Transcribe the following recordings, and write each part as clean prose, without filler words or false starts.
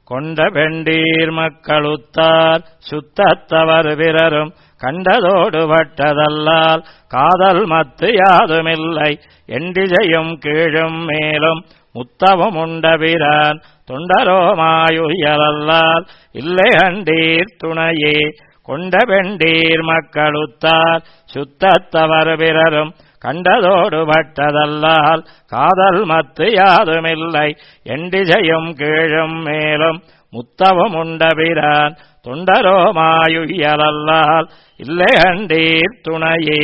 கொண்ட பெண்டீர் மக்களுத்தார் சுத்தத்தவர் பிறரும் கண்டதோடு வட்டதல்லால் காதல் மத்து யாதுமில்லை எண்டிசையும் கீழும் மேலும் முத்தவும் உண்டபிரான் தொண்டரோமாயுயலல்லால் இல்லை அண்டீர் துணையே கொண்ட பெண்டீர் மக்களுத்தார் சுத்தத்தவர் பிறரும் கண்டதோடு வட்டதல்லால் காதல் மத்து யாதுமில்லை எண்டிசையும் கீழும் மேலும் முத்தவும் உண்டபிரான் தொண்டரோமாயுயலல்லால் இல்லை அண்டீர் துணையே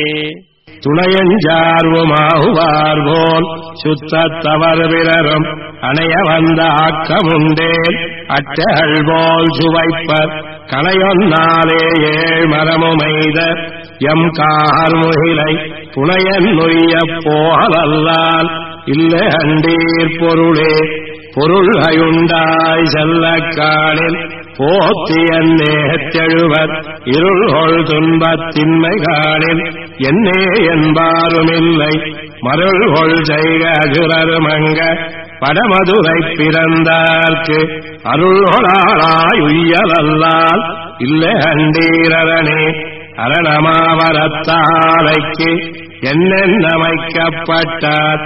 துணையஞ்சார்வுமாகுவார் போல் சுத்தத்தவர் பிறரும் அணைய வந்த ஆக்கமுண்டேன் அட்டகள் போல் சுவைப்பர் களையொன்னாலே ஏழ் மரமுமைத எம் கார்முகிலை புனையன் நொய்ய போகலல்லால் இல்லை அண்டீர் பொருளே பொருள்கையுண்டாய் செல்லக்காணில் போத்தியன் நேகத்தெழுவர் இருள்கொள் துன்பத்தின்மை காணில் என்னே என்பாருமில்லை மருள்கொள் செய்க அசுரருமங்க படமதுரை பிறந்தார்க்கு அருள்கொளாயுயலல்லால் இல்லை அண்டீரரணே அரணமாவரத்தாரைக்கு என்னென்னமைக்கப்பட்டார்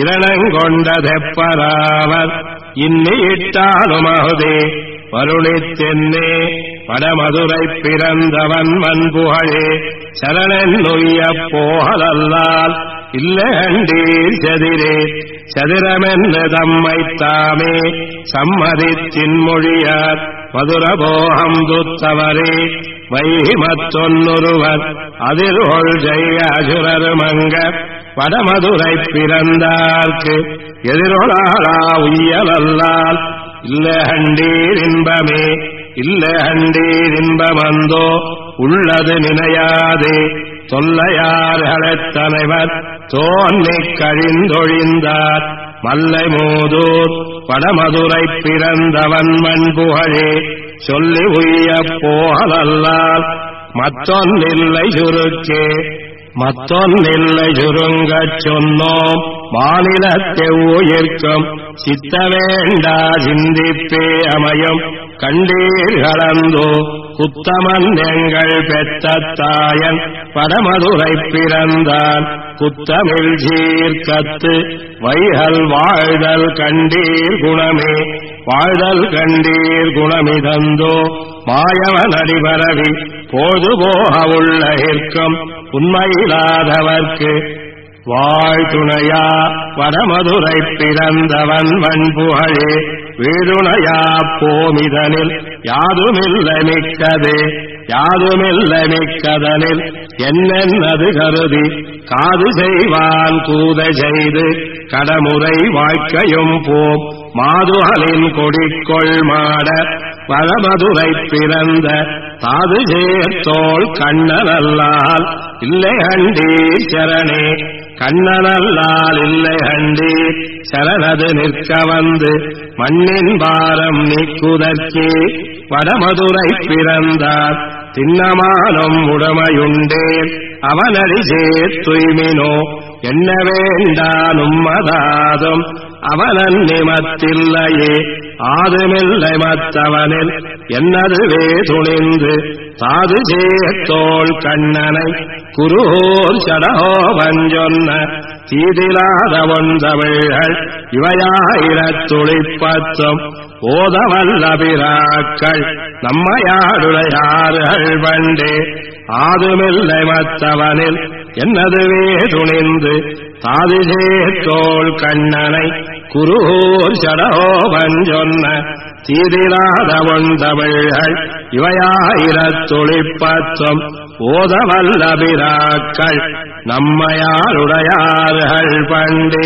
இரணங்கொண்டதெப்பராவர் இன்னிட்டாலுமகுதே வருளித்தென்னே வடமதுரை பிறந்தவன் மண்புகழே சரணன் நொய்ய போகலல்லால் இல்லை அண்டீர் செதிரே சதிரமென்று தம்மை தாமே சம்மதித்தின் மொழியார் மதுரபோகம் துத்தவரே வைமத்தொன்னொருவர் அதிர்கொள் செய்ய அசுரருமங்க வடமதுரை பிறந்தார்க்கு எதிரொளாளா உய்யலல்லால் இல்லை அண்டீர் இன்பமே இல்லை அண்டீர் இன்பமந்தோ உள்ளது நினையாதே தொல்லையார்களைத் தலைவர் தோன்னிக் கழிந்தொழிந்தார் மல்லை மூதூர் வடமதுரை பிறந்தவன் மண்புகழே சொல்லி உய்ய போகலல்லால் மற்றொன்னில்லை சுருக்கே மற்றொன்னில்லை சுருங்கச் சொன்னோம் மாநிலத்தை உயிர்க்கும் சித்த வேண்டா சிந்திப்பே அமையும் கண்டீர்களந்தோ குத்தமன் எங்கள் பெத்த தாயன் வடமதுரை பிறந்தான் குத்தமிழ் சீர்கத்து வைகல் வாழ்தல் கண்டீர் குணமே வாழ்தல் கண்டீர் குணமிதந்தோ மாயவன் அடிபரவி போதுபோக உள்ளகிற்கும் உண்மையில்லாதவர்க்கு வாழ்துணையா வடமதுரை பிறந்தவன் மண்புகழே வீடுணையா போமிதனில் யாதுமில்லை மிக்கதே யாதுமில்லை மிக்கதனில் என்னென்னது கருதி காது செய்வான் கூத செய்து கடமுறை வாழ்க்கையும் போம் மாதுகளின் கொடிக்கொள் மாட வடமதுரை பிறந்த தாது சேர்த்தோள் கண்ணனல்லால் இல்லை அண்டீர் சரணே கண்ணனல்லால் இல்லை அண்டீர் சரணது நிற்க வந்து மண்ணின் பாரம் நீக்குதற்கே வடமதுரை பிறந்தார் திண்ணமானும் உடமையுண்டேன் அவனடி சேர்த்துய்மினோ என்ன வேண்டானும் மதாதும் அவனன் நிமத்தில்லையே ஆதுமில்லை மத்தவனில் என்னதுவே துணிந்து தாது சேர்த்தோள் கண்ணனை குருகோர் சடகோவன் சொன்ன தீதிலாத ஒன்றவிழ்கள் இவையாயிரத்துளிப்பத்தும் ஓதவல்ல பிராக்கள் நம்மையாடுடையார்கள் வண்டே ஆதுமில்லை மத்தவனில் என்னதுவே துணிந்து தாது சேர்த்தோள் கண்ணனை குருகோர் சடகோவன் சொன்ன தீதிலாத ஒன்றவிழ்கள் இவையாயிரத்துளிப்பத்தும் ஓதவல்ல பிராக்கள் நம்மையாருடையார்கள் பண்டே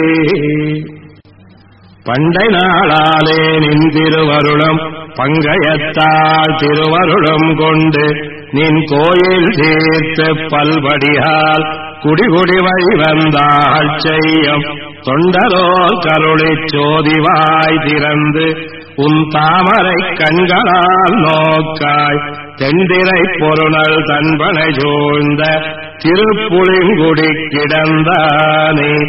பண்டை நாளாலே நின் திருவருளும் பங்கயத்தால் திருவருளும் கொண்டு நின் கோயில் தீர்த்து பல்படியால் குடிகுடி வழி வந்தாள் செய்யும் தொண்டரோர் கருளிச் சோதிவாய் திறந்து உன் தாமரை கண்களால் நோக்காய் தெண்டிரை பொருணல் தன்பனை சூழ்ந்த திருப்புளிங்குடி கிடந்தானே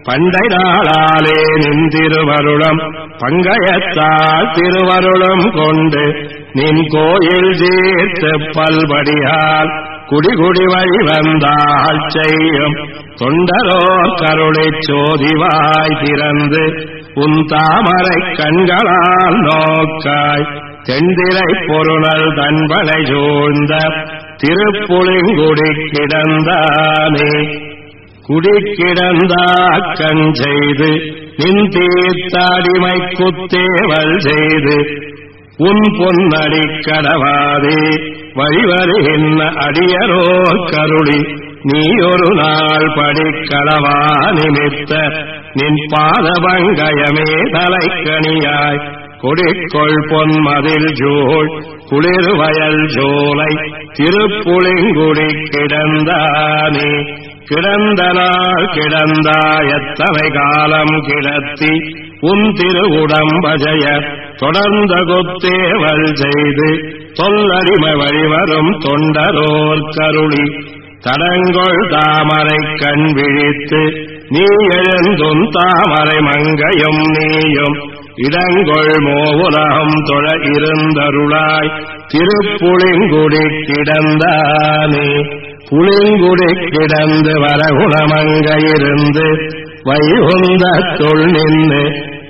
பண்டை நாளாலே நின் திருவருளம் பங்கயத்தால் திருவருளம் கொண்டு நின் கோயில் தீர்த்து பல்படியால் குடிகுடி வழி வந்தாள் செய்யும் தொண்டரோர் கருளைச் சோதிவாய் திறந்து உன் தாமரை கண்களால் நோக்காய் தென்திரை பொருளல் தன்பனை சூழ்ந்த திருப்புளிங்குடி கிடந்தானே குடிக்கிடந்தா கண் செய்து நின் தீர்த்தாடிமை குத்தேவல் செய்து உன் பொன்னடி கடவாதே வழிவருகின்ற அடியரோ கருளி நீ ஒரு நாள் படிக்களவா நிமித்த நின் பாதபங்கயமே தலைக்கணியாய் கொடிக்கொள் பொன்மதில் ஜோள் குளிர் வயல் ஜோலை திருப்புளிங்குடி கிடந்தானே கிடந்த நாள் கிடந்தாயத்தனை காலம் கிடத்தி உன் திருவுடம்பஜய தொடர்ந்த கொத்தேவல் செய்து தொல்லடிமை வழிவரும் தொண்டரோர் கருளி தடங்கொள் தாமரை கண் விழித்து நீ எழுந்தும் தாமரை மங்கையும் நீயும் இடங்கொள் மோவுலகம் தொழ இருந்தருளாய் திருப்புளிங்குடி கிடந்தானே புளிங்குடி கிடந்து வரகுணமங்கையிருந்து வைகுந்தத்துள் நின்று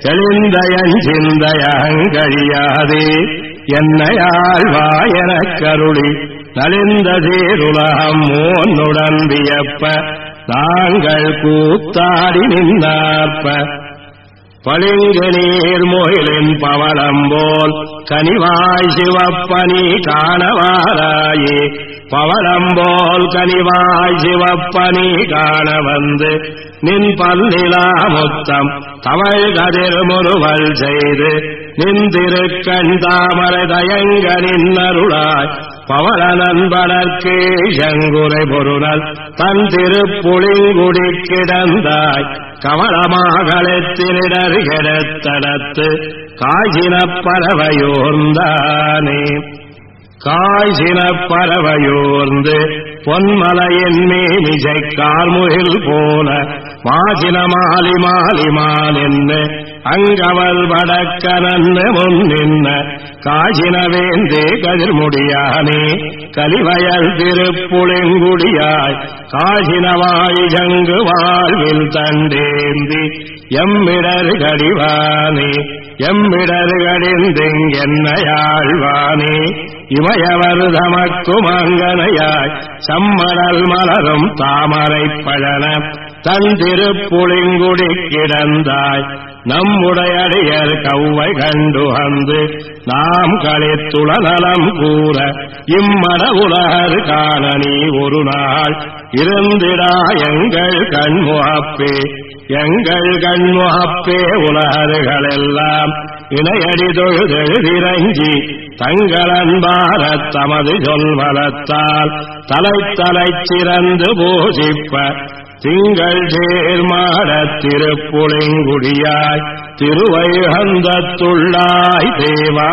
தெளிந்தயஞ்சிந்தயங்கழியாதே என்னையாழ்வாயனக் கருளி நலிந்த சீருலகம் மோன்னுடன் வியப்ப நாங்கள் கூத்தாடி நின்னார்ப்ப பளிங்கு நீர் மொயிலின் பவளம்போல் கனிவாய் சிவப்பனி காணவாராயே பவளம்போல் கனிவாய் சிவப்பனி காண வந்து நின் பல்லிலா முத்தம் தவழ் கதிர் முறுவல் செய்து நின்றிருக்கண் தாமரை தயங்க நின்னருளாய் பவள நண்பனர்க்கு செங்குரை பொருளல் தன் திருப்புளிங்குடி கிடந்தாய் கமலமாகலத்தினிடர் கெடுத்தடத்து காய்ச்சினப் பறவையோர்ந்தானே காய்ச்சினப் பறவையோர்ந்து பொன்மலையின் மேனிசை கார்முகில் போல மாசின மாலி மாலிமான் என்று அங்கவல் வடக்கனன்னு முன் நின்ன காசின வேந்தே கதிர்முடியானே கலிவயல் திருப்புளிங்குடியாய் காசினவாய் ஜங்கு வாழ்வில் தண்டேந்தி எம்மிடர் கடிவானே எம்மிடர் கடிந்தெங்கென்னையாழ்வானே இமயவர் தமக்கும் அங்கனையாய் சம்மணல் மலரும் தாமரை பழன தன் திருப்புளிங்குடி கிடந்தாய் நம்முடையடியர் கவ்வை கண்டு வந்து நாம் களித்துள நலம் கூற இம்மட உலகர் காண நீ ஒரு நாள் இருந்திடா எங்கள் கண்முகப்பே எங்கள் கண்முகப்பே உலகர்களெல்லாம் இணையடி தொழுதெழுதிரஞ்சி தங்கள் அன்பாரத் தமது சொல்வலத்தால் தலை சிறந்து பூஜிப்ப திங்கள் சேர்மாடத் திருப்புளிங்குடியாய் திருவைகந்தத்துள்ளாய் தேவா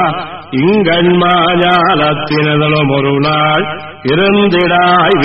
இங்கண்மாஞாலத்தினதலும் ஒரு நாள் இருந்திடாய்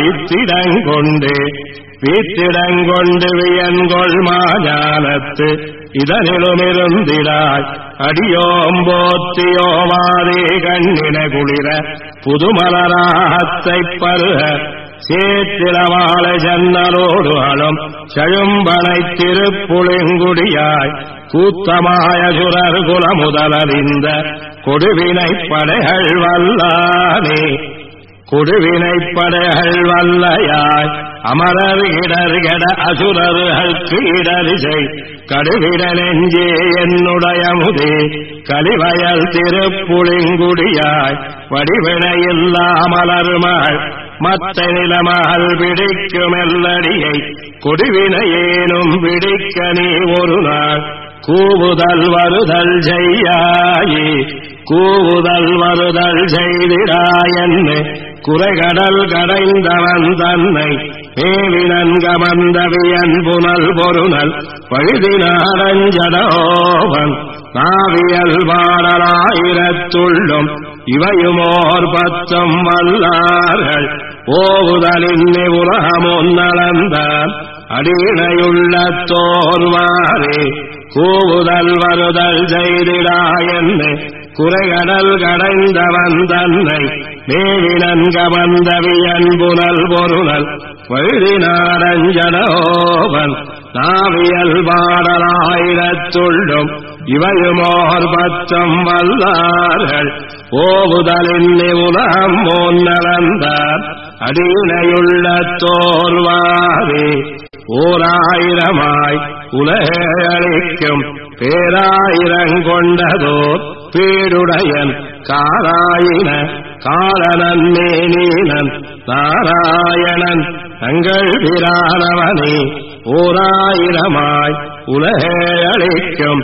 வீத்திடங்கொண்டு வியன்கொள் மாஞாலத்து இதனிலுமிருந்திடாய் அடியோம்போத்தியோமாதே கண்ணின குளிர புதுமலராகத்தைப் பருக சேத்திரவாழ ஜன்னலோடுகளும் செழும்பனை திருப்புளிங்குடியாய் கூத்தமாய சுரர் குல முதலறிந்த கொடுவினைப் படைகள் வல்லானே கொடுவினைப் படைகள் வல்லையாய் அமரர் இடர்கட அசுரர்களுக்கு இடரிசை கடுவிட நெஞ்சே என்னுடைய முதே கலிவயல் திருப்புளிங்குடியாய் வடிவினையில்லாமலர் மகள் மத்த நிலமகள் பிடிக்கும் எல்லடியை கொடுவினையேனும் பிடிக்க நீ ஒரு நாள் கூவுதல் வருதல் செய்யாயே கூவுதல் வருதல் செய்திடாயன்னு குறைகடல் கடைந்தவன் தன்னை மேவினன்கமந்தவியன் புனல் பொருணல் பழுதினாரஞ்சடோவன் நாவியல் பாடலாயிரத்துள்ளும் இவையுமோர் பத்தம் வல்லார்கள் ஓவுதலின் உலகமொன்னளந்தான் அடியினையுள்ளத்தோர்வாரே கூவுதல் வருதல் செய்திடாயென்னு குறைகடல் கடைந்தவன் தன்னை மேவினன்க வந்தவியன் புனல் பொருளல் வழுதினாரஞ்சனோவன் நாவியல் பாடலாயிரத்துள்ளும் இவையுமோர் பச்சம் வல்லார்கள் ஓவுதலின் உலகம் போன்னலந்தார் அடியினையுள்ளத்தோர்வாரே ஓராயிரமாய் உலகழிக்கும் பேராயிரங்கொண்டதோர் பீடுடையன் காராயின காலனன் மேனீனன் நாராயணன் தங்கள் பிரானவனே ஓராயிரமாய் உலகழிக்கும்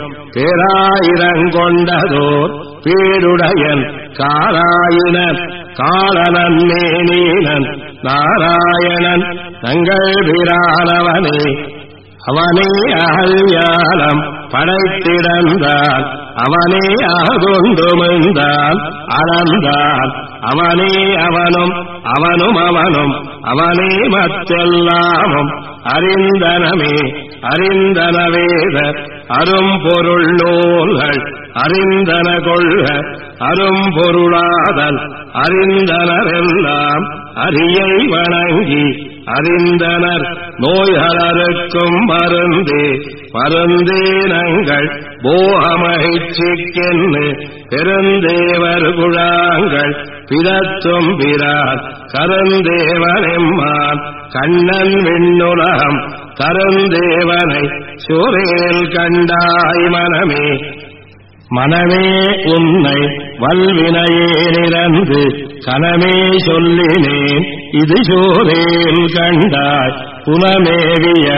பேராயிரங்கொண்டதோர் பீடுடையன் காராயின காலனன் மேனீனன் நாராயணன் தங்கள் பிரானவனே அவனே அகல்யாலம் படைத்திடந்தான் அவனே அகொண்டுமிழ்ந்தான் அளந்தான் அவனே அவனும் அவனும் அவனும் அவனே மற்றெல்லாமும் அறிந்தனமே அறிந்தனவேத அரும்பொருள் நூல்கள் அறிந்தன கொள்க அரும்பொருளாதல் அறிந்தனரெல்லாம் அரியை வணங்கி அறிந்தனர் நோய்களருக்கும் மருந்தே மருந்தேனங்கள் போகமகிழ்ச்சிக்கென்னு பெருந்தேவர் குழாங்கள் பிதத்தும் பிரான் கருந்தேவனெம்மான் கண்ணன் விண்ணுலகம் கருந்தேவனை சூரேல் கண்டாய் மனமே மனமே உன்னை வல்வினையே நிறந்து கனமே சொல்லினேன் இது சோரேல் கண்டாய் புனமேவிய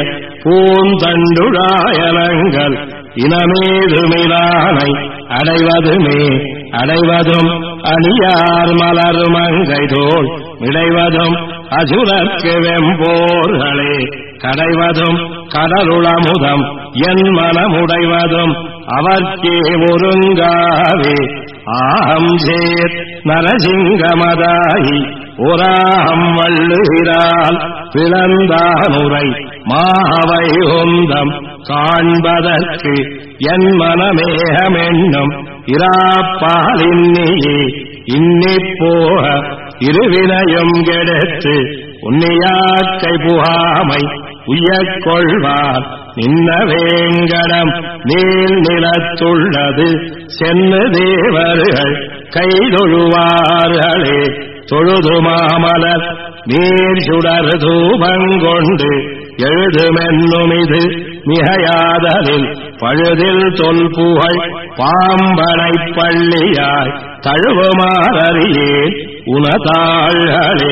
பூந்தண்டுழாயலங்கள் இனமேதுமிலானை அடைவதுமே அடைவதும் அணியார் மலர் மங்கை தோள் விடைவதும் அசுரர்க்கு வெம்போர்களே கடைவதும் கடலுளமுதம் என் மனமுடைவதும் அவர்க்கே ஒருங்காவே ஆகம் சேர் நரசிங்கமதாயி ஒராம் வள்ளுகிறால் பிளந்தானுரை மாவை ஒந்தம் காண்பதற்கு என் மனமேகமென்னும் இராப்பாலின்னியே இன்னிப்போக இருவினையும் கெடுத்து உன்னியாக்கை புகாமை உய்யக் கொள்வார் நின்ன வேங்கடம் நீள் நிலத்துள்ளது சென்னு தேவர்கள் கைதொழுவார்களே தொழுது மாமலர் நீர் சுடர் தூபங்கொண்டு எழுதுமென்னும் இது மிகையாதலில் பழுதில் தொல்புகழ் பாம்பனைப் பள்ளியாய் தழுவுமாறறியேன் உனதாள்களே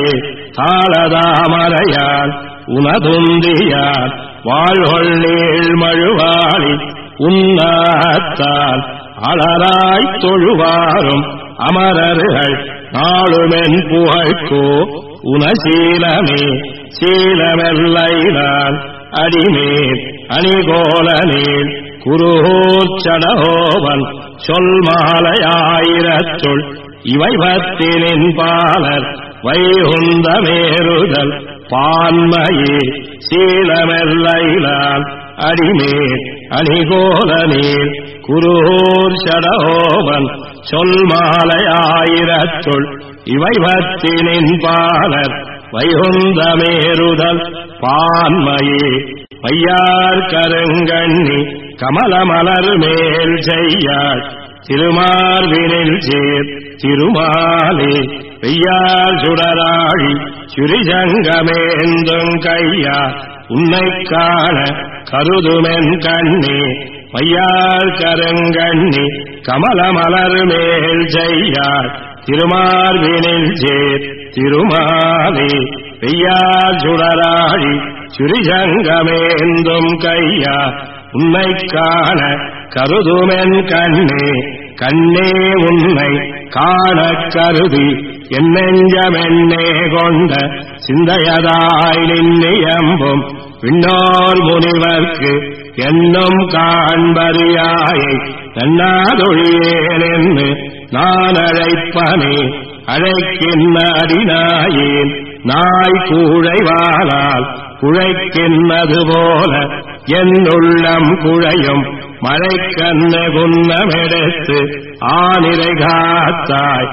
தாளதாமரையான் உனதுந்தியான் வாழ்கொள் நீள் மழுவாளி உன்னாத்தால் அலராய்த் தொழுவாரும் அமரர்கள் நாளுமென் புகழ்கோ உனசீலமே சீலமெல்லைதான் அடிமேல் அணிகோலனேல் குருகூர்ச்சடகோவன் சொல் மாலையாயிரத்துள் இவை பத்தினின் பாலர் வைகுந்தமேறுதல் பான்மையே சீலமெல்லைதான் அடிமேல் அணிகோலனேல் குருகூர்ச்சடகோவன் சொல் மாலையாயிரத்துள் இவை பத்தினின் பாலர் வைகுந்தமேறுதல் பான்மையே மையார் கருங்கண்ணி கமலமலர் மேல் செய்யாள் திருமார்வினில் சேர் திருமாலே பெய்யார் சுடராழி சுரிஜங்கமேந்தும் கையா உன்னை காண கருதுமென் கண்ணே மையார் கருங்கண்ணி கமலமலர் மேல் செய்யாள் திருமார்வினில் சேர் திருமாலே பெய்யார் சுடராழி சுரிஜங்கமேந்தும் கையா உன்னை காண கருதுமென் கண்ணே கண்ணே உன்னை காண கருதி என் நெஞ்சமென்னே கொண்ட சிந்தையதாய் நின்னியம்பும் விண்ணோர் முனிவர்க்கு என்னும் காண்பறியாயை தன்னாதொழியேனென்னு நான் அழைப்பனே அழைக்கின்ற அடிநாயேன் நாய் கூழைவாளால் குழைக்கின்றது போல என்னுள்ளம் குழையும் மழைக்கண்ண குன்னமெடுத்து ஆனிரை காத்தாய்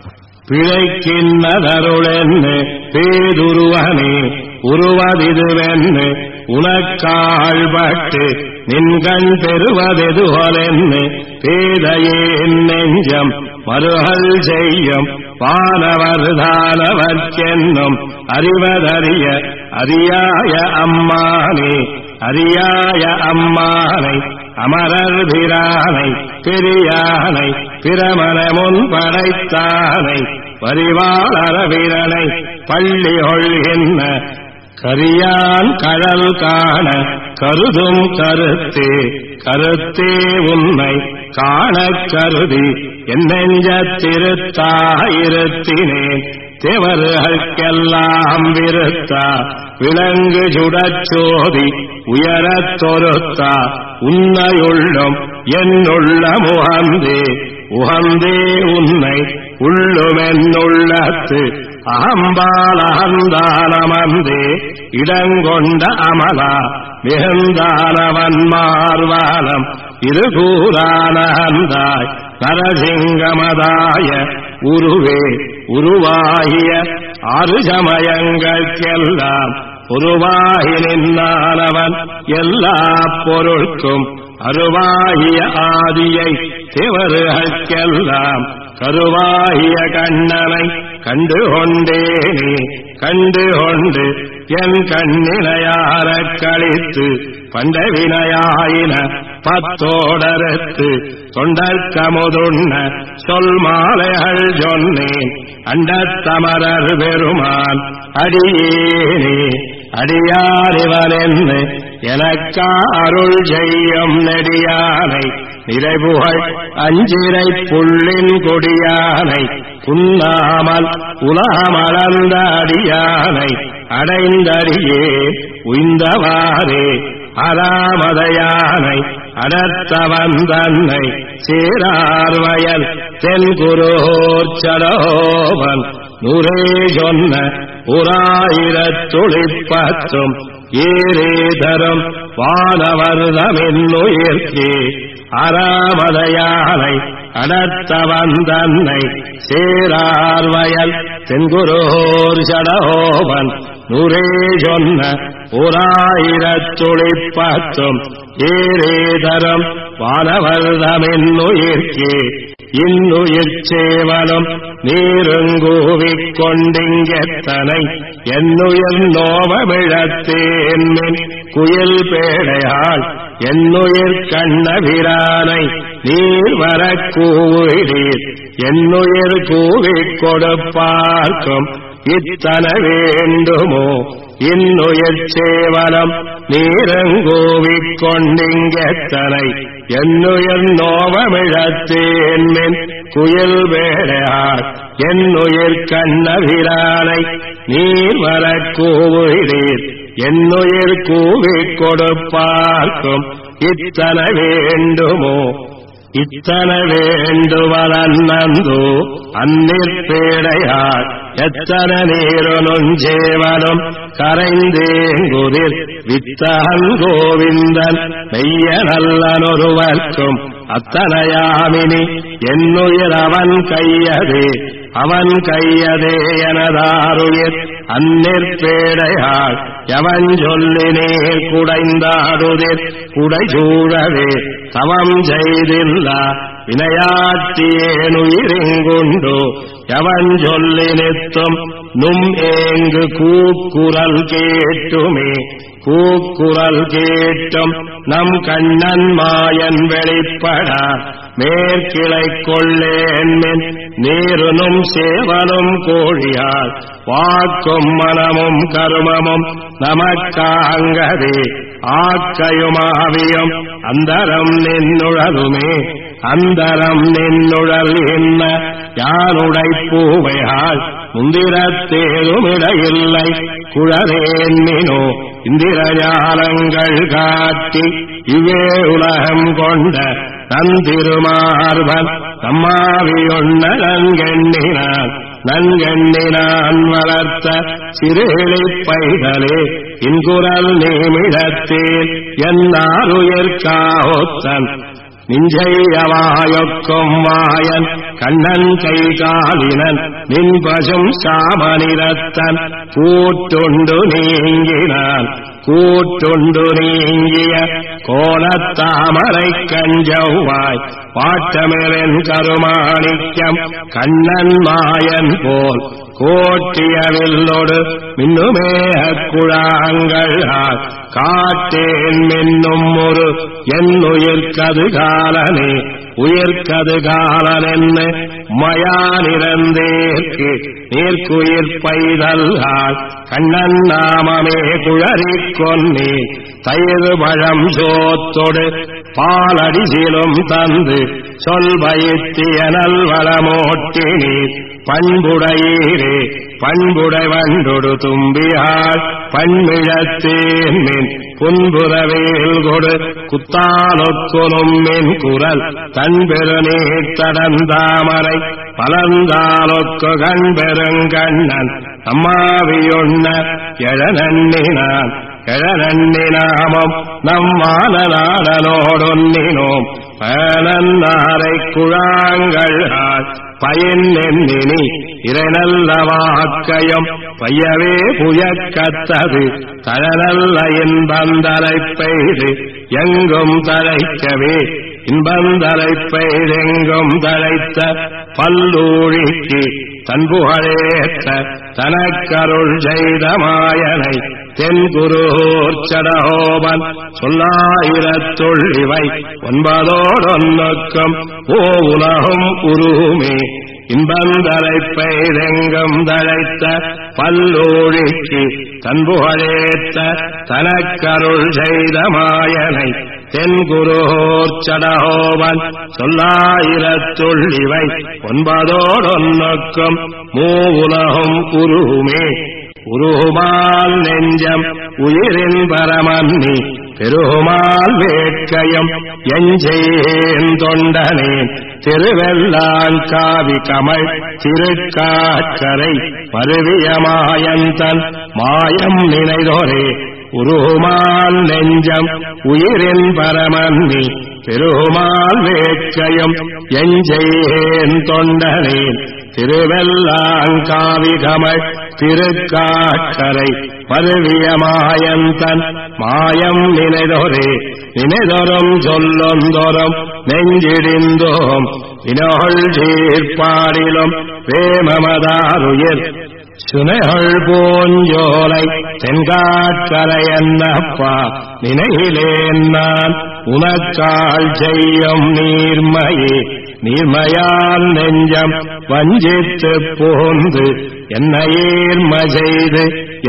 பிழைக்கின்றதருளென்னு பேதுருவனே உருவதிதுவென்னு உனக்காழ்பட்டு நின்கண் பெறுவதெதுவலென்னு பேதையேன் நெஞ்சம் மறுகள் செய்யும் வானவர்தானவர்க்கென்னும் அறிவதறிய அறியாய அம்மானே அறியாய அம்மானை அமரர் பிரானை பெரியானை பிரமண முன் படைத்தானை பரிவாளர வீரனை பள்ளி ஒழ்கின்ற கரியான் கடல் காண கருதும் கருத்தே கருத்தே உன்னை காணக் கருதி என் நெஞ்சத்திருத்தாயிருத்தினேன் தேவர்களுக்கெல்லாம் விருத்தா விலங்கு சுடச்சோதி உயரத் தொருத்தா உன்னையுள்ளும் என்னுள்ள முகந்தே உகந்தே உன்னை உள்ளுமென்னுள்ளத்து அகம்பாலகந்தானமந்தே இடங்கொண்ட அமலா மிகுந்தானவன் மார்வாலம் இருகூரானந்தாய் நரசிங்கமதாய உருவே உருவாகிய ஆறு சமயங்கள்க்கெல்லாம் உருவாகி நின்னானவன் எல்லா பொருட்கும் அருவாகிய ஆதியை தேவர்களுக்கெல்லாம் கருவாகிய கண்ணனை கண்டு கொண்டேனே கண்டு கொண்டு என் கண்ணினையாரக் கழித்து பண்டவினையாயின பத்தோடறுத்து தொண்டற்கமுதுண்ண சொல் மாலைகள் சொன்னேன் அண்டத்தமரர் பெருமான் அடியேனே அடியாரிவனென்னு எனக்கா அருள் செய்யும் நெடியானை நிறைபுகழ் அஞ்சிரை புள்ளின் கொடியானை புன்னாமல் உலகமளந்த அடியானை அடைந்தடியே உய்ந்தவாறே அராமதையானை அடர்த்த வந்தன்னை சேரார்வயல் தென்குரோச்சடோவன் நூரே சொன்ன 1000 ஏரேதரும் வானவர்தமென்னுயிர்க்கே அராமதையானை அடர்த்த வந்தன்னை சேரார்வயல் தென்குரோர் சடோவன் நூரே சொன்ன 1000 ஏரேதரும் வானவர்தமென்னுயிர்க்கே இன்னுயிர் சேவலும் நீருங்கூவிக் கொண்டிங்கெத்தனை என்னுயிர் நோவமிழத்தேன்மின் குயில் பேடையாள் என்னுயிர் கண்ணபிரானை நீர் வரக் கூவிடீர் என்னுயிர் கூவிக் கொடுப்பார்க்கும் இத்தன வேண்டுமோ இன்னுயிர் சேவலம் நீரங்கூவிக் கொண்டிங்கெத்தனை என்னுயிர் நோவமிழத்தேன்மின் குயில் வேடையாள் என்னுயிர் கண்ணபிரானை நீர் வரக் கூவிடீர் என்னுயிர் கூவிக் கொடுப்பார்க்கும் இத்தன வேண்டுமோ இத்தன வேண்டுவலன்னந்தோ அந்நிற்பேடையாள் எத்தன நீருனுஞ்சேவனும் கரைந்தேங்குதிர் வித்தகன் கோவிந்தன் மெய்ய நல்லனொருவர்க்கும் அத்தனையாமினி என்னுயிர் அவன் கையதே எனதாருயிர் அந்நிற்பேடையாள் எவன் சொல்லினேர் குடைந்தாடுதிர் குடைசூழவே தவம் செய்தில்லா வினையாட்டியேனுயிரிங்குண்டு எவன் சொல்லி நித்தும் நும் ஏங்கு கூக்குரல் கேட்டுமே கூக்குரல் கேட்டும் நம் கண்ணன் மாயன் வெளிப்படா மேற்கிளை கொள்ளேன்மின் நீருனும் சேவலும் கோழியால் வாக்கும் மனமும் கருமமும் நமக்காங்கதே ஆக்கையுமாவியும் அந்தரம் நின்னுழலுமே அந்தரம் நின்னுழல் என்ன யானுடை பூவையாள் முந்திரத்தேருமிடையில்லை குழலேன்மினோ இந்திரஜாலங்கள் காட்டி இவ்வே உலகம் கொண்ட தந்திருமார்பன் தம்மாவியொன்னலங்கெண்ணினான் நன்கண்ணினான் வளர்த்த சிறுகிளிப் பைதலே இன்குரல் நேமிடத்தேன் என்னாருயிர்காவொத்தன் நிஞ்சையவாயொக்கும் வாயன் கண்ணன் கை காலினன் நின் பசும் சாமனிரத்தன் கூட்டுண்டு நீங்கினான் கூட்டுண்டு நீங்கிய கோலத்தாமரை கஞ்சவ்வாய் பாட்டமிரன் கருமாணிக்கம் கண்ணன் மாயன் போல் கோட்டியவில்லொடு மின்னுமேக குழாங்கள் காட்டேன் மின்னும் ஒரு என்னுயிர்க்கது காலனே உயிர்க்கது காலனென்ன மயானிறந்தேற்கு நீர்க்குயிர் பைதல்லால் கண்ணன் நாமமே குழறிக் கொன்னே தயிர் பழம் சோத்தொடு பாலடிசிலும் தந்து சொல் பயத்திய நல்வளமோட்டினீர் பண்புடையீரே பண்புடை வண்டொடு தும்பியாள் பண்மிழத்தேன் மின் புன்புறவேல் கொடு குத்தாலொக்கொனும் மின் குரல் தன்பெருநீர் தடந்தாமரை பலந்தாலொக்கு கண்பெருங்கண்ணன் அம்மாவியொன்ன எழநன்னினான் எழநன்னினாமம் நம்மான நாடனோடொன்னினோம் பலன்னாரை குழாங்கள் பயன் எண்ணினி இறைநல்ல வாக்கையும் பையவே புயக்கத்தது தழநல்ல இன்பந்தலை பெய்து எங்கும் தழைக்கவே இன்பந்தலை பெய்தெங்கும் தழைத்த பல்லூழிக்கு தன்புகழேற்ற தனக்கருள் செய்த மாயனை தென்குருச்சடஹோபன் சொல்லாயிரத்துள்ளிவை ஒன்பதோடொன்னுக்கும் ஓ உலகும் உருமே இன்பந்தலை பெய்தெங்கும் தழைத்த பல்லூழிக்கு தன்புகழேற்ற தனக்கருள் செய்த மாயனை தென்குருச்சடஹோபன் சொல்லாயிரத்துள்ளிவை ஒன்பதோடொன்னுக்கும் மூவுலகும் உருமே உருகுமால் நெஞ்சம் உயிரின் பரமன்னி பெருகுமால் வேட்கையும் எஞ்சேன் தொண்டனேன் திருவெல்லான் காவி கமல் திருக்காக்கரை மருவிய மாயந்தன் மாயம் நினைதோரே உருகுமால் நெஞ்சம் உயிரின் பரமன்னி பெருகுமால் வேட்கையும் எஞ்சேன் தொண்டனேன் திருவெல்லாங்காவி கமல் திருக்காக்கரை மருவிய மாயந்தன் மாயம் நினைதொரே நினைதொரும் சொல்லொந்தொரும் நெஞ்சிடிந்தோம் இனொள் சீர்பாடிலும் வேமமதாருயிர் சுனைகள் பூஞ்சோலை தென்காட்கரை என்னப்பா நினையிலேன் நான் உனக்கால் செய்யும் நீர்மையே நீர்மையால் நெஞ்சம் வஞ்சித்து போந்து என்னையேர்ம செய்து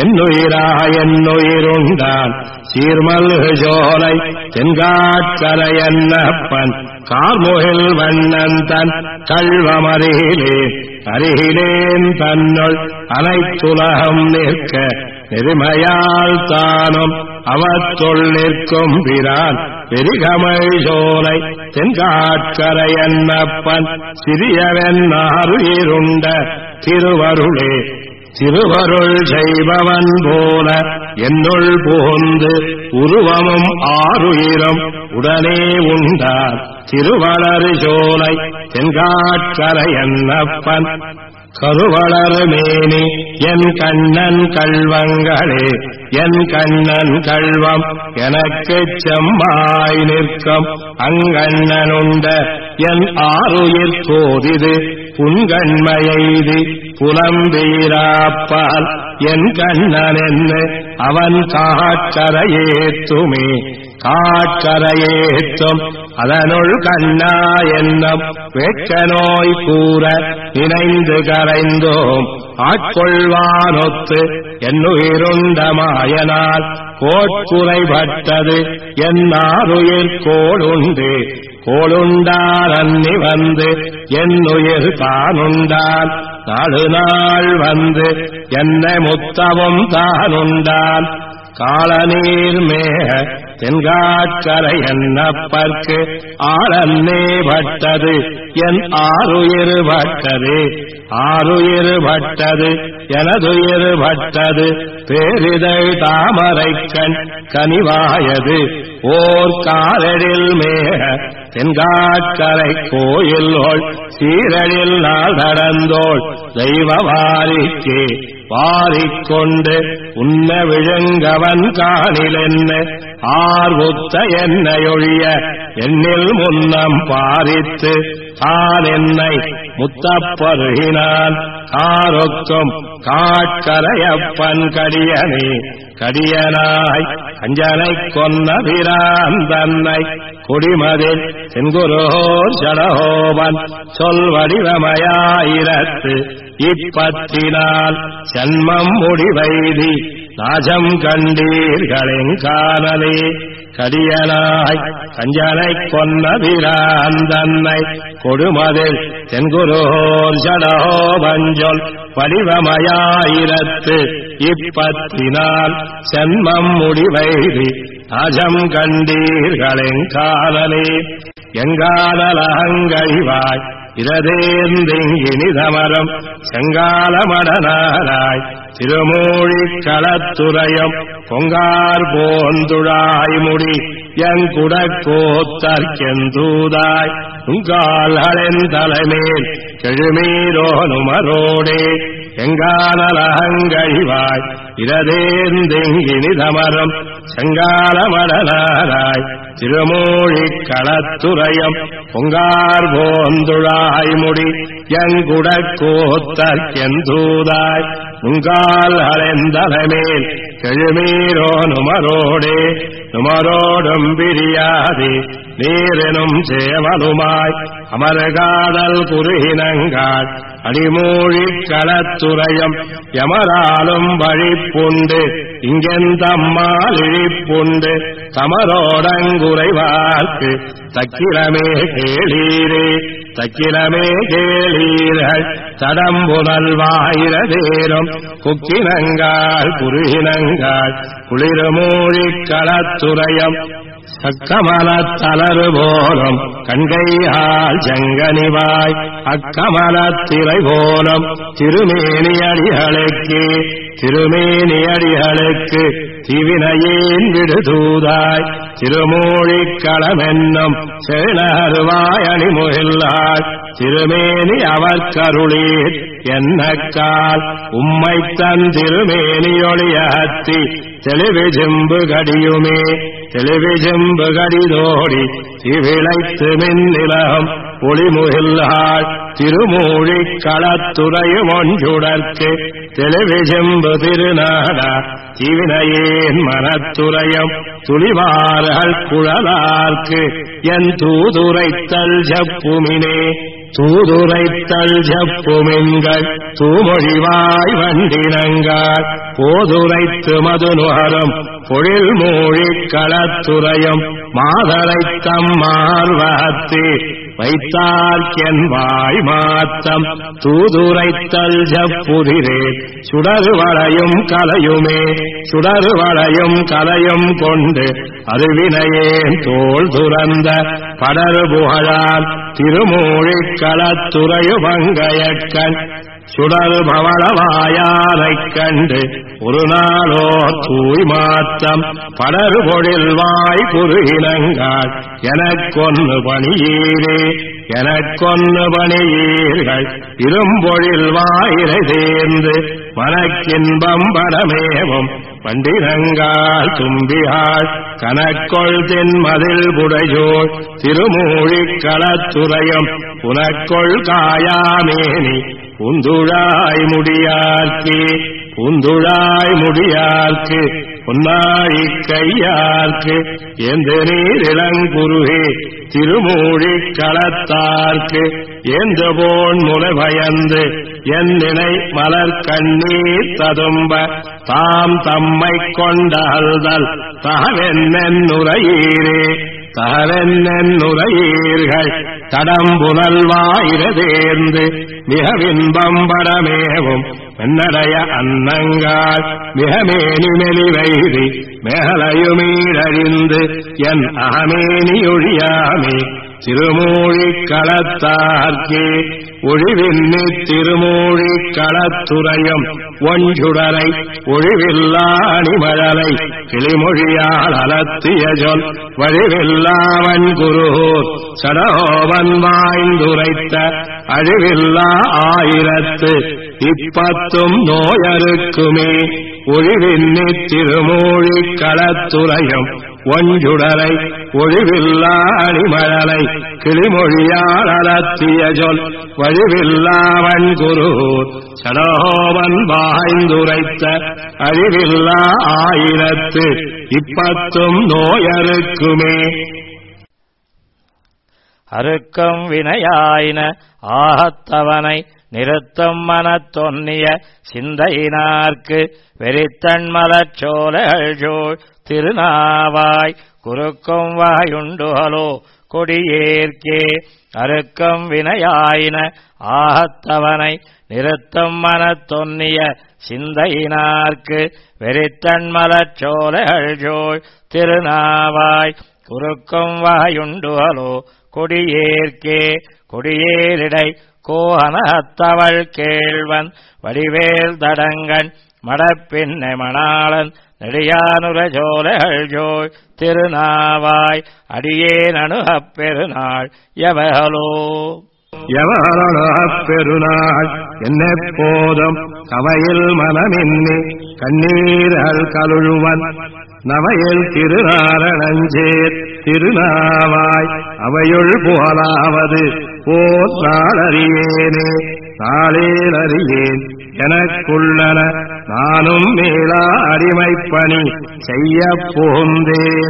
என்னுயிராயன்னுயிருண்டான் சீர்மல்கு சோலை தென்காட்கரை என்னப்பன் கார்முகில் வண்ணன் தன் கல்வமரியிலே அருகிலேன் தன்னுள் அனைத்துலகம் நிற்க நெருமையால் தானும் அவத்துள் நிற்கும் பிரான் பெருகமை சோலை தென்காட்கரை என்னப்பன் சிறியவன் ஆறுயிருண்ட திருவருளே திருவருள் செய்பவன் போல என்னுள் புகுந்து உருவமும் ஆறுயிரும் உடனே உண்டார் திருவளர் சோலை தென்காட்கரை என்னப்பன் கருவளர் மேனி என் கண்ணன் கள்வங்களே என் கண்ணன் கள்வம் எனக்குச் செம்மாய் நிற்கும் அங்கண்ணனுண்ட என் ஆறுயிர் கோதிது புன்கண்மையெய்தி புலம்பீராப்பால் என் கண்ணன் என்ன அவன் காட்கரையேத்துமே காட்கரையேத்தும் அதனுள் கண்ணா என்னும் வெட்க நோய் கூற நினைந்து கரைந்தோம் ஆட்கொள்வானொத்து என்னுயிருண்ட மாயனால் கோட்குறைபட்டது என்னாருயிர் கோளுண்டு கோளுண்டான் அன்னி வந்து என்னுயிர் தானுண்டான் நாடு நாள் வந்து என்னை முத்தமும் தானுண்டான் காலநீர் மேக தென்காட்கரை என்னப்பர்க்கு ஆளன்னே பட்டது என் ஆறுயிரு பட்டது ஆறுயிரு பட்டது எனதுயிரு பட்டது பேரிதழ் தாமரைக்கண் கனிவாயது ஓர் காலடில் மேக தென்காட்கரை கோயிலோள் சீரழில் நாள் நடந்தோள் தெய்வ வாரிக்கே வாரிக்கொண்டு உன்ன விழுங்கவன் காணிலென்ன ஆர்வுத்த என்னையொழிய என்னில் முன்னம் பாரித்து தான் என்னை முத்தப்பருகினான் காரொக்கும் காட்கரையப்பன் கடியனே கடியனாய் அஞ்சனை கொன்ன பிரான் தன்னை குடிமதில் செங்குரோர் சடகோபன் சொல் வடிவமயாயிரத்து இப்பத்தினால் ஜன்மம் முடிவைதி நாஜம் கண்டீர்களெங்கானலே கடியனாய் கஞ்சனை கொன்ன பிரான் தன்னை கொடுமதில் தென்குரோர் சடகோபஞ்சொல் வடிவமயாயிரத்து இப்பத்தினால் ஜன்மம் முடிவைதி நாஜம் கண்டீர்களெங்கானலே எங்கானலகங்கழிவாய் இரதேந்திங்கினிதமரம் செங்காலமடனாராய் திருமூழிக் களத்துறையும் பொங்கார் போந்துழாய் முடி எங்குடக்கோத்தற்கெந்தூதாய் உங்கால்களின் தலைமேல் கெழுமீரோ நுமரோடே எங்கானலகங்கழிவாய் இரதேந்திங்கினிதமரம் செங்காலமடனாராய் திருமூழிக் களத்துறையும் பொங்கார் போந்துழாய் முடி எங்குடக்கோத்தற்கெந்தூதாய் உங்கால் அலைந்தலமேல் கெழுமீரோ நுமரோடே நுமரோடும் பிரியாதே நீரெனும் சேவலுமாய் அமர்காதல் குறுகினங்காள் அடிமூழிக் களத்துறையும் எமராலும் வழிப்புண்டு இங்கெந்தம்மால் இழிப்புண்டு தமரோடங்குறைவார்க்கு தக்கிரமே கேளீரே தக்கிரமே கேளீர்கள் தடம்புனல்வாயிரதேரும் குக்கினங்காள் குறுகினங்காள் குளிர்மூழிக் களத்துறையும் சக்கமலத் தளறு போலும் கண்கையால் செங்கனிவாய் அக்கமலத்திரை போலும் திருமேனியடிகளுக்கு திருமேனியடிகளுக்கு திவினையேன் விடுதூதாய் திருமூழிக் களமென்னும் செழுநருவாய் அணிமுகில்லாய் திருமேனி அவர்க்கருளீர் என்னக்கால் உம்மைத்தன் திருமேனியொளியத்தி தெளிவிஜிம்பு கடியுமே தெளிவிஜிம்பு கடிதோடி திவிளைத்து மின்னிலகம் ஒளிமுகில்லாள் திருமூழிக் களத்துறையும் ஒன்றுடற்கு தெளிவிஜிம்பு திருநாடா திவினையேன் மனத்துறையும் துளிவார்கள் குழலார்க்கு என் தூதுரைத்தல் ஜப்புமினே தூதுரைத்தல் ஜப்புமின்கள் தூமொழிவாய் வண்டினங்காள் போதுரைத்து மது நுகரும் பொழில் மூழிக் களத்துறையும் மாதரைத்தம் மார்வகத்து வைத்தார்க்கென் வாய் மாத்தம் தூதுரைத்தல் ஜப்புதிரே சுடருவளையும் கலையுமே சுடருவளையும் கலையும் கொண்டு அருவினையேன் தோள் துறந்த படரு புகழான் திருமூழிக் களத்துறையுமங்கையக்கண் சுடரு பவளவாயாரைக் கண்டு ஒரு நாளோ தூய் மாத்தம் படரு பொழில் வாய் குறுகினங்காள் எனக்கொன்னு பணியீரே எனக்கொன்னு பணியீர்கள் இரும்பொழில் வாயிலை தேர்ந்து மனக்கின்பம் படமேவும் பண்டினங்காள் தும்பியாள் கனக்கொள் தென்மதில் புடையோள் திருமூழிக் களத்துறையும் புனக்கொள் காயாமேனி பூந்துழாய் முடியார்க்கு பூந்துழாய் முடியார்க்கு பொன்னாழி கையார்க்கு எந்த நீர் இளங்குருகே திருமூழிக் களத்தார்க்கு எந்த போன் முனை பயந்து என் நினை மலர் கண்ணீர் ததும்ப தாம் தம்மை கொண்டல்தல் தகவென்னுரையீரே தகவென்னுரையீர்கள் தடம்புனல்வாயிரதேர்ந்து மிகவின்பம் படமேவும் மென்னடைய அன்னங்கால் மிகமேனி மெலிவைதி மேலையுமீழறிந்து என் அகமேனியொழியாமே திருமூழிக் களத்தார்க்கே ஒழிவின்னி திருமூழிக் களத்துறையும் ஒஞ்சுடரை ஒழிவில்லா அணிமழலை கிளிமொழியால் அலத்திய சொல் வழிவில்லாவன் குருகூர் சடோவன் வாய்ந்துரைத்த அழிவில்லா ஆயிரத்து இப்பத்தும் நோயறுக்குமே ஒழிவின்னி திருமூழிக் களத்துறையும் ஒஞ்சுடரை ஒழிவில்லா அணிமழலை கிளிமொழியால் அலத்திய சொல் வழிவில்லாவன் குருகூர் சடோவன் வாய்ந்துரைத்த அழிவில்லா ஆயிரத்து இப்பத்தும் நோயறுக்குமே. அறுக்கம் வினையாயின ஆகத்தவனை நிறுத்தம் மனத்தொன்னிய சிந்தையினார்க்கு வெறித்தன் மலச்சோலைகள் சூழ் திருநாவாய் குறுக்கும் வாயுண்டுகளோ கொடியேற்கே. அறுக்கம் வினையாயின ஆகத்தவனை நிறுத்தம் மனத்தொன்னிய சிந்தையினார்க்கு வெறித்தன் மலச்சோலைகள் சூழ் திருநாவாய் குறுக்கும் வாயுண்டுகளோ கொடியேற்கே. கொடியேரிடை கோஹனத்தவள் கேள்வன் வடிவேல் தடங்கன் மடப்பின்னை மணாளன் நெடியானுர சோலைகள் சோழ் திருநாவாய் அடியேன் அணுகப் பெருநாள் எவகலோ. எவகலோப் பெருநாள் என்னெப்போதும் கவையில் மனமின்னி கண்ணீர்கள் கழுழுவன் நவையில் திருநாரணஞ்சேர் திருநாவாய் அவையுள் புகழாவது போர் நாளறியேனே நாளேலறியேன் எனக்குள்ளன நானும் மேலா அடிமைப்பணி செய்யப் புகுந்தேன்.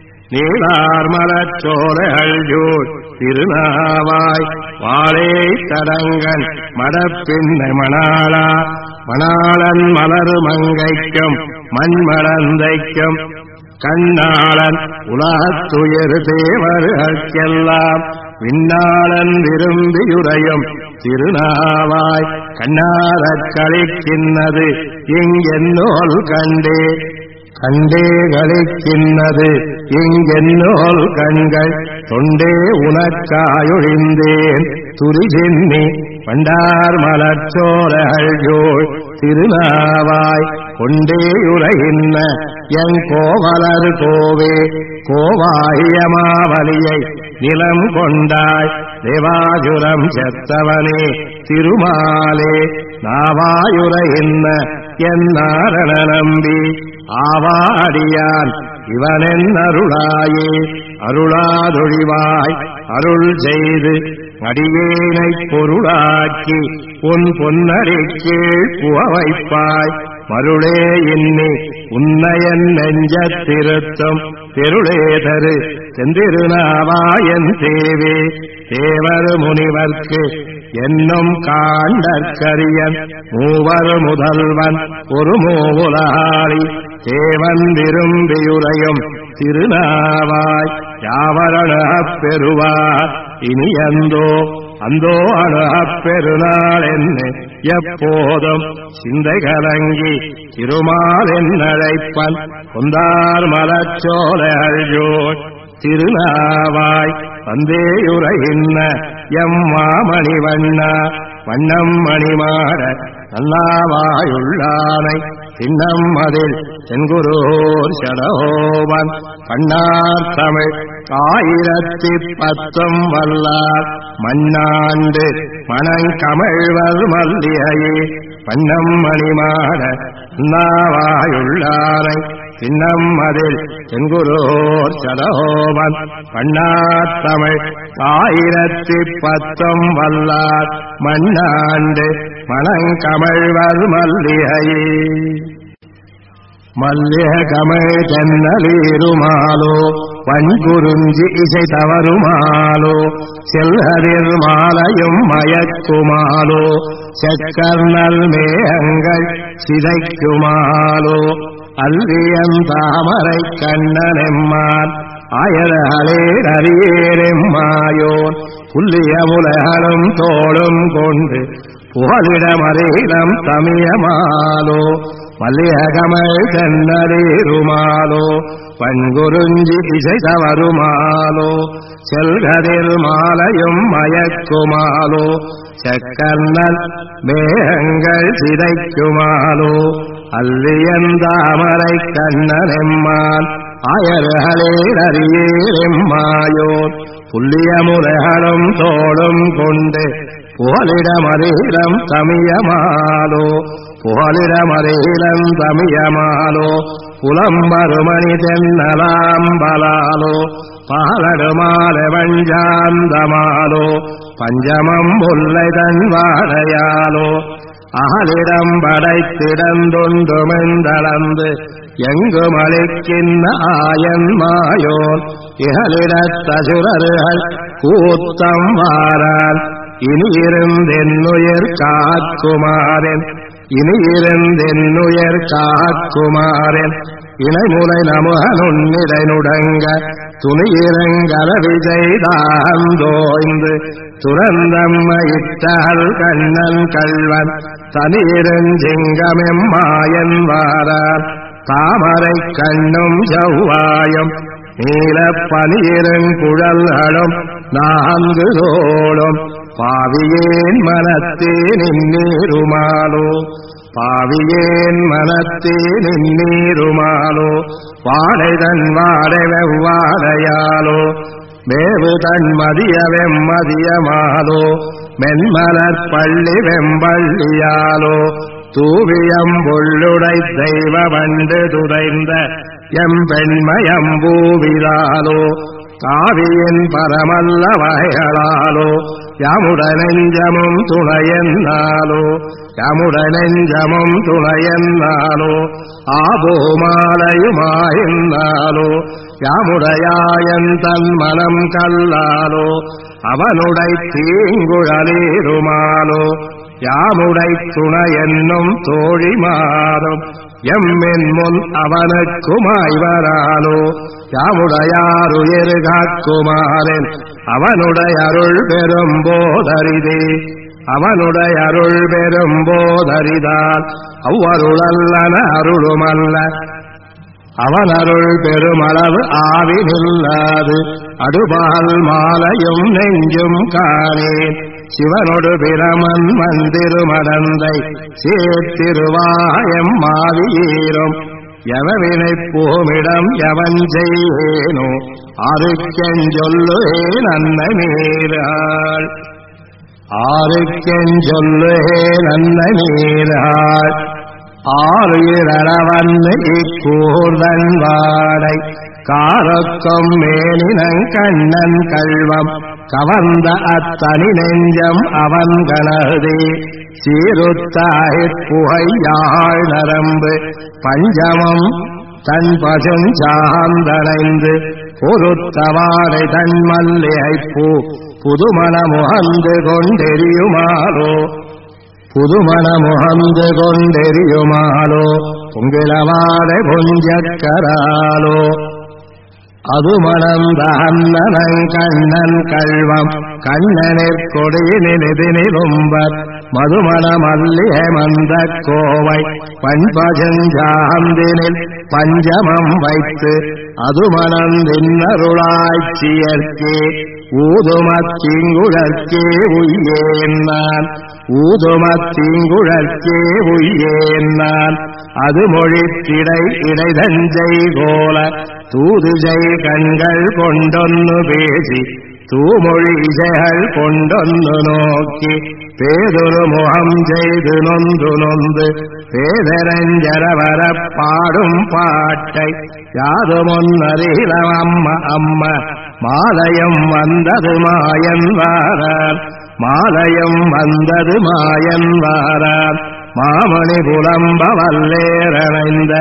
நீளார் மலச்சோலைகள் சூழ் திருநாவாய் வாழே தடங்கன் மடப்பின்னை மணாளா மணாளன் மலரு மங்கைக்கும் மண்மடந்தைக்கும் கண்ணாளன் உலகத்துயர் தேவர்களுக்கெல்லாம் விண்ணாளன் விரும்பியுரையும் திருநாவாய் கண்ணாரக் களிக்கின்னது இங்கென்னோல் கண்டே கண்டே களிக்கின்னது இங்கென்னோல் கண்கள் தொண்டே உனக்காயொழிந்தேன் துரிஜின்னி பண்டார் மலச்சோலைகள் சூழ் திருநாவாய் கொண்டேயுரையின்ன என் கோவலர் கோவே கோவாகிய மாவலியை நிலம் கொண்டாய் தேவாசுரம் செத்தவனே திருமாலே நாவாயுரையின்ன என் நாரண நம்பி ஆவாடியான் இவனென் அருளாயே அருளாதொழிவாய் அருள் செய்து அடியேனைப் பொருளாக்கி உன் பொன்னடிக் கீழ் புகவைப்பாய் மருளே இன்னி உன்னையன் நெஞ்சத் திருத்தும் தெருளே தரு செந்திருநாவாயன் தேவே தேவர் முனிவர்க்கு என்னும் காண்டற்கரியன் மூவர் முதல்வன் ஒரு மூவுலகாரி தேவன் விரும்பியுரையும் திருநாவாய் யாவரணப் பெறுவார் இனி அந்தோ அணுகப் பெருநாள் என்ன எப்போதும் சிந்தை கலங்கி திருமால் என்னழைப்பன் கொந்தார் மலச்சோலைகள் சூழ் திருநாவாய் வந்தேயுரையின்ன எம் மாமணி வண்ணா வண்ணம் மணிமாட நல்லாவாயுள்ளானை சின்னம் அதில் செங்குருர் சடகோவன் பண்ணார் தமிழ் 1010 வல்லார் மண்ணாண்டு மணங்கமழ்வர் மல்லிகையே வண்ணம் மணிமாட நல்லாவாயுள்ளானை சின்னம் அதில் செங்குருர் சடகோவன் பண்ணார் தமிழ் 1010 வல்லார் மண்ணாண்டு மணங்கமழ்வர் மல்லிகையே மல்லிக கமழ் தென்னலீருமாலோ வன்குருஞ்சி இசை தவறுமாலோ செல்ஹரிர் மாலையும் மயக்குமாலோ செக்கர்ணல் மேகங்கள் சிதைக்குமாலோ அல்லியன் தாமரை கண்ணனெம்மான் ஆயர்களே அறியேரெம்மாயோன் புல்லிய உலகளும் தோளும் கொண்டு புகலிடமரீரம் தமியமாலோ மல்லியகமல் தென்னரீருமாலோ பண்குருஞ்சி இசை தவறுமாலோ செல்கதிர் மாலையும் மயக்குமாலோ செக்கர்ணல் மேகங்கள் சிதைக்குமாலோ அல்லியந்தாமரை கண்ணனெம்மான் ஆயர்களே அறியேரெம்மாயோன் புல்லிய முறைகளும் தோளும் கொண்டு புகலிடமரீரம் தமியமாலோ புகலிடமரீரம் தமியமாலோ புலம்பருமணி தென்னலாம்பலாலோ பாலடுமாலை வஞ்சாந்தமாலோ பஞ்சமம் முல்லை தன்வாடையாலோ அகலிடம் படைத்திடந்தொண்டுமெந்தளந்து எங்கும் அளிக்கின்ற ஆயன்மாயோன் இகலிடத்தசுரர்கள் கூத்தம் வாரான் இனியிருந்தென்னுயிர் காக்குமாறன் இனியிருந்தென்னுயிர் காக்குமாறன் இணைமுலை நமுகனுன்னிடை நுடங்க துணியிரங்கல விஜய்தாந்தோய்ந்து துறந்தம்மையிட்டால் கண்ணன் கள்வன் தனியிருஞ்சிங்கமெம்மாயன் வாரான் தாமரை கண்ணும் செவ்வாயும் நீலப் பனியிருங்குழல்களும் நான்கு தோளும் பாவியேன் மனத்தே நின்னீருமாலோ பாவியேன் மனத்தே நின்னீருமாலோ வாடைதன் வாடை வெவ்வாடையாலோ மேவு தன் மதிய வெம்மதியமாலோ மென்மலர் பள்ளி வெம்பள்ளியாலோ தூவியம்பொள்ளுடை தெய்வ வண்டு துதைந்த எம்பெண்மயம்பூவிலாலோ காவியின் பரமல்ல வகைகளாலோ யாமுடனெஞ்சமும் துணையென்னாலோ யாமுடனெஞ்சமும் துணையென்னாலோ ஆபோமாலையுமாயின்னாலோ யாமுடையாயன் தன் மனம் கல்லாலோ அவனுடை தீங்குழலீருமாலோ யாமுடை துணையென்னும் தோழிமாறும் எம்மின் முன் அவனுக்குமாய்வராலோ யாமுடையாருயிர் காக்குமாறன் அவனுடைய அருள் பெரும்போதரிதே அவனுடைய அருள் பெரும்போதரிதால் அவ்வருளல்லன அருளுமல்ல அவன் அருள் பெருமளவு ஆவினில்லாது அடுபால் மாலையும் நெஞ்சும் காணேன் சிவனொடு பிரமன் மந்திருமடந்தை சேர்த்திருவாயம் மாவியேறும் எவவினை போமிடம் எவன் செய்வேனோ ஆருக்கெஞ்சொல்லுவேன் அன்னை நீராள் ஆருக்கெஞ்சொல்லுவேன் அன்னை நீராள் ஆறுயிரவன்னு இக்கூர்தன் வாடை காரொக்கம் மேலினங் கண்ணன் கள்வம் கவர்ந்த அத்தனி நெஞ்சம் அவன் கனதே சீருத்தாயிற் புகையாழ் நரம்பு பஞ்சமம் தன் பசும் சாந்தனைந்து பொருத்தவாடை தன் மல்லிகைப்பூ புதுமணமுகந்து கொண்டெரியுமாலோ புதுமணமுகந்து கொண்டெரியுமாலோ பொங்கிலவாடை பொஞ்சக்கராலோ அது மணந்த அண்ணனங் கண்ணன் கள்வம் கண்ணனிற் கொடியினிதினிலும்பர் மதுமண மல்லிகை மந்த கோவை பண்பஜஞ்சாந்தினில் பஞ்சமம் வைத்து அது மணந்தின்னருளாய்ச்சியற்கே ஊதுமத்தீங்குழற்கே உய்யேன் நான் ஊதுமத்தீங்குழற்கே உய்யேன் நான் அது மொழித்திடை இடைதஞ்சை கோல தூதுஜை கண்கள் கொண்டொன்னு பேசி தூமொழி இசைகள் கொண்டொன்னு நோக்கி பேதொரு முகம் செய்து நொந்து நொந்து பேதரஞ்சரவர பாடும் பாட்டை யாதுமொன்னறிலம் அம்ம அம்ம மாலயம் வந்தது மாயன் வாரார் மாலயம் வந்தது மாயன் வாரார் மாமணி புலம்ப வல்லேரணைந்த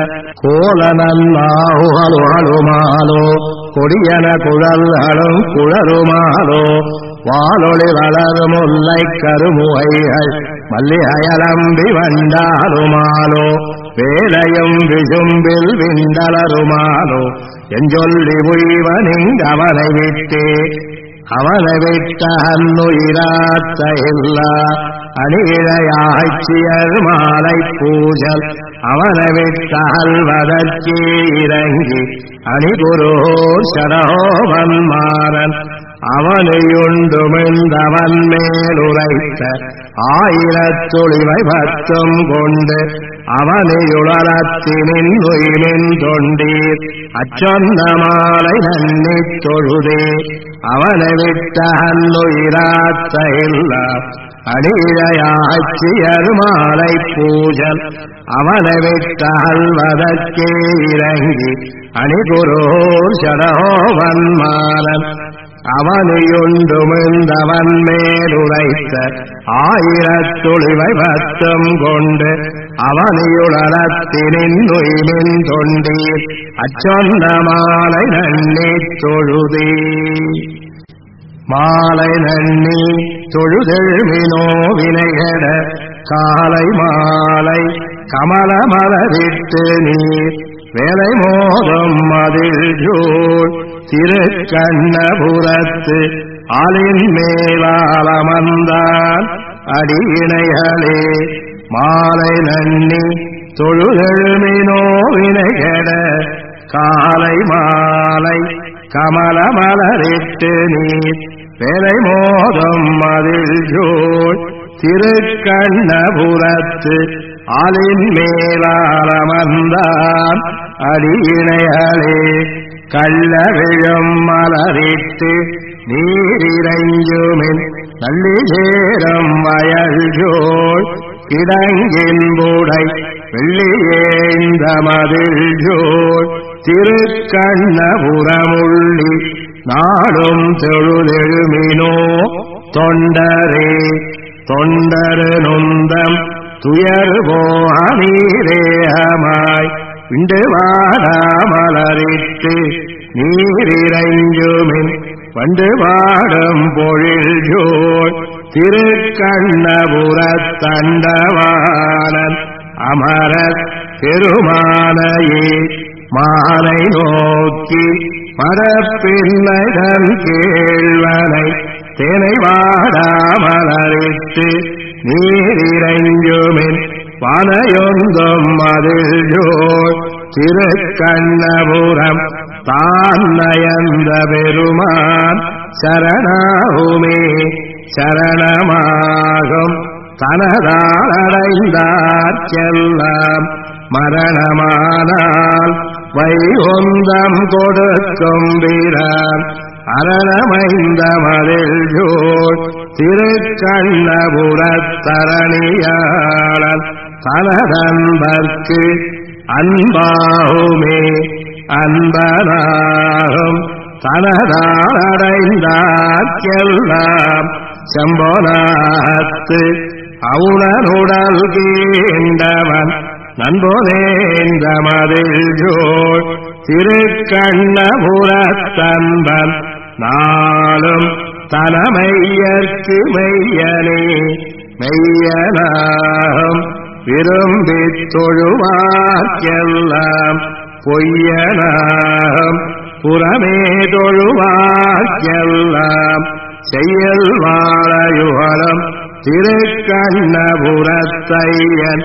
கோலனன்னாகுகளுமாலோ கொடியன குழல்களும் குழலுமாலோ வாலொளி வளர் முல்லை கருமுகைகள் மல்லிகயலம்பி வண்டாலுமாலோ வேலையும் விசும்பில் விண்டலருமாலோ எஞ்சொல்லி உய்வனிங் அவனை விட்டே அவனை விட்ட அன்னுயிராத்த இல்லா அணியிழையாய்ச்சியர் மாலை பூஜல் அவனை விட்ட அல்வதற்கே இறங்கி அணிகுரோர் சடோவன் மாறன் அவனையுண்டுமிழ்ந்தவன் மேலுரைத்த 1000 பத்தும் கொண்டு அவனையுளத்தினின் உயிரின் தொண்டீர் அச்சொன்ன மாலை நன்னித் தொழுதே அவனை விட்ட அன்னுயிராத்த இல்லா அணியிழையாய்ச்சியர் மாலை பூஜல் அவனை விட்ட அல்வதற்கே இறங்கி அணிகுரோர் சடோவன் மாறன் அவனையுண்டுமிழ்ந்தவன் மேலுரைத்த 1000 பத்தும் கொண்டு அவனையுளத்தினின் உயிரின் தொண்டீர் அச்சொன்ன மாலை நன்னித் தொழுதே மாலை நன்னி தொழுதெழுமினோ வினைகட காலை மாலை கமல மலரிட்டு நீர் வேலை மோதும் மதில் ஜூழ் திருக்கண்ணபுரத்து ஆலின் மேலாளமந்தான் அடியினைகளே மாலை நன்னி தொழுதெழுமினோ வினைகட காலை மாலை கமல மலரிட்டு நீர் வேலை மோதும் மதில் ஜூழ் திருக்கண்ணபுரத்து ஆலின் மேலாளமந்தான் அடியினைகளே கள்ள விழும் மலரிட்டு நீரிரைஞ்சுமின் நல்லி சேரும் வயல் ஜோள் கிடங்கின் பூடை வெள்ளியேந்த மதில் ஜோள் திருக்கண்ணபுரமுள்ளி நாடும் தொழுதெழுமினோ தொண்டரே தொண்டரு நொந்தம் துயர் போனீரேகமாய் விண்டு வாடாமலரிட்டு நீரிரைஞ்சுமின் வண்டு வாடும் பொழில் ஜோள் திருக்கண்ணபுரத்தண்டவானன் அமரர் பெருமானையே மானை நோக்கி மரப்பின்னைதன் கேள்வனை தேனை வாடாமலரிட்டு நீரிரைஞ்சுமின் வானையொந்தும் மதில் ஜோள் திருக்கண்ணபுரம் தான் நயந்த பெருமான் சரணாகுமே சரணமாகும் தனதால் அடைந்தார்க்கெல்லாம் மரணமானால் வைகுந்தம் கொடுக்கும் வீரான் அரணமைந்த மதில் ஜோள் திருக்கண்ணபுரத்தரணியாளன் தனதன்பர்க்கு அன்பாகுமே அன்பனாகும் தனதால் அடைந்தார்க்கெல்லாம் செம்பொனாத்து அவுணனுடல் கீண்டவன் நண்போதேந்த மதில் ஜோள் திருக்கண்ணபுரத்தன்பன் நாளும் தனமையற்கு மெய்யனே மெய்யனாகும் விரும்பித் தொழுவார்க்கெல்லாம் பொய்யனாகும் புறமே தொழுவார்க்கெல்லாம் செய்யல் வாழயுகலம் திருக்கண்ணபுரத்தையன்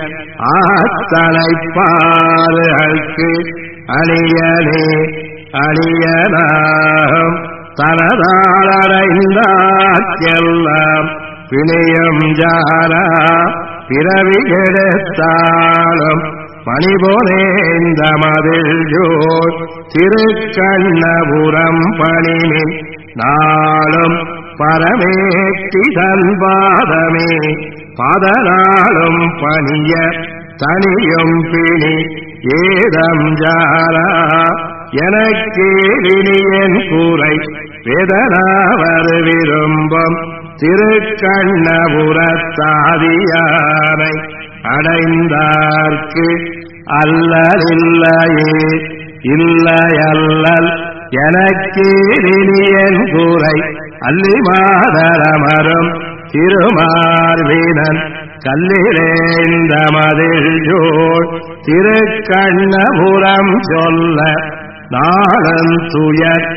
ஆத்தனைப்பாறுகளுக்கு அணியனே அணியனாகும் தனதால் அடைந்தார்க்கெல்லாம் பிணியும் ஜாரா பிறவி கெடுத்தாலும் மணிபோலேந்த மதில் ஜோள் திருக்கண்ணபுரம் பணிமின் நாளும் பரமேட்டி தன் பாதமே பதனாலும் பணிய தனியும் பிணி ஏதம் ஜாரா எனக்கேலினியன் கூரை வேதனாவர் விரும்பும் திருக்கண்ணபுரத்தாதியானை அடைந்தார்க்கு அல்லலில்லையே இல்லையல்லல் எனக்கேறினியன் கூரை அல்லி மாதரமரும் திருமார்வீனன் கல்லிலேந்த மதில் ஜோள் திருக்கண்ணபுரம் சொல்ல நாளும் துயர்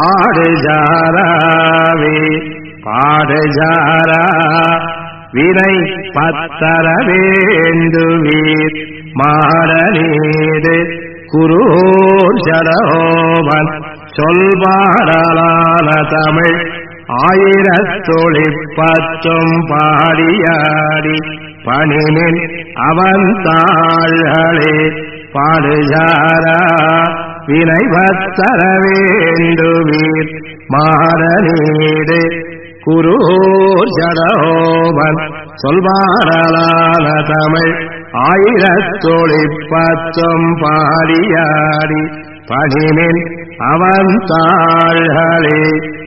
பாடுஜாராவே பாடுஜாரா வினை பத்தர வேண்டுவீர் மாடனீடு குருவோர் ஜடோவன் சொல்பாடலான தமிழ் 1010 பாடியாடி பணிமின் அவன் தாள்களே பாடுஜாரா வினை பத்தர வேண்டுவீர் மாடனீடு குருவோர் ஜடோவன் சொல்வாரலான தமிழ் 1010 பாடியாடி பணிமின் அவன் தாள்களே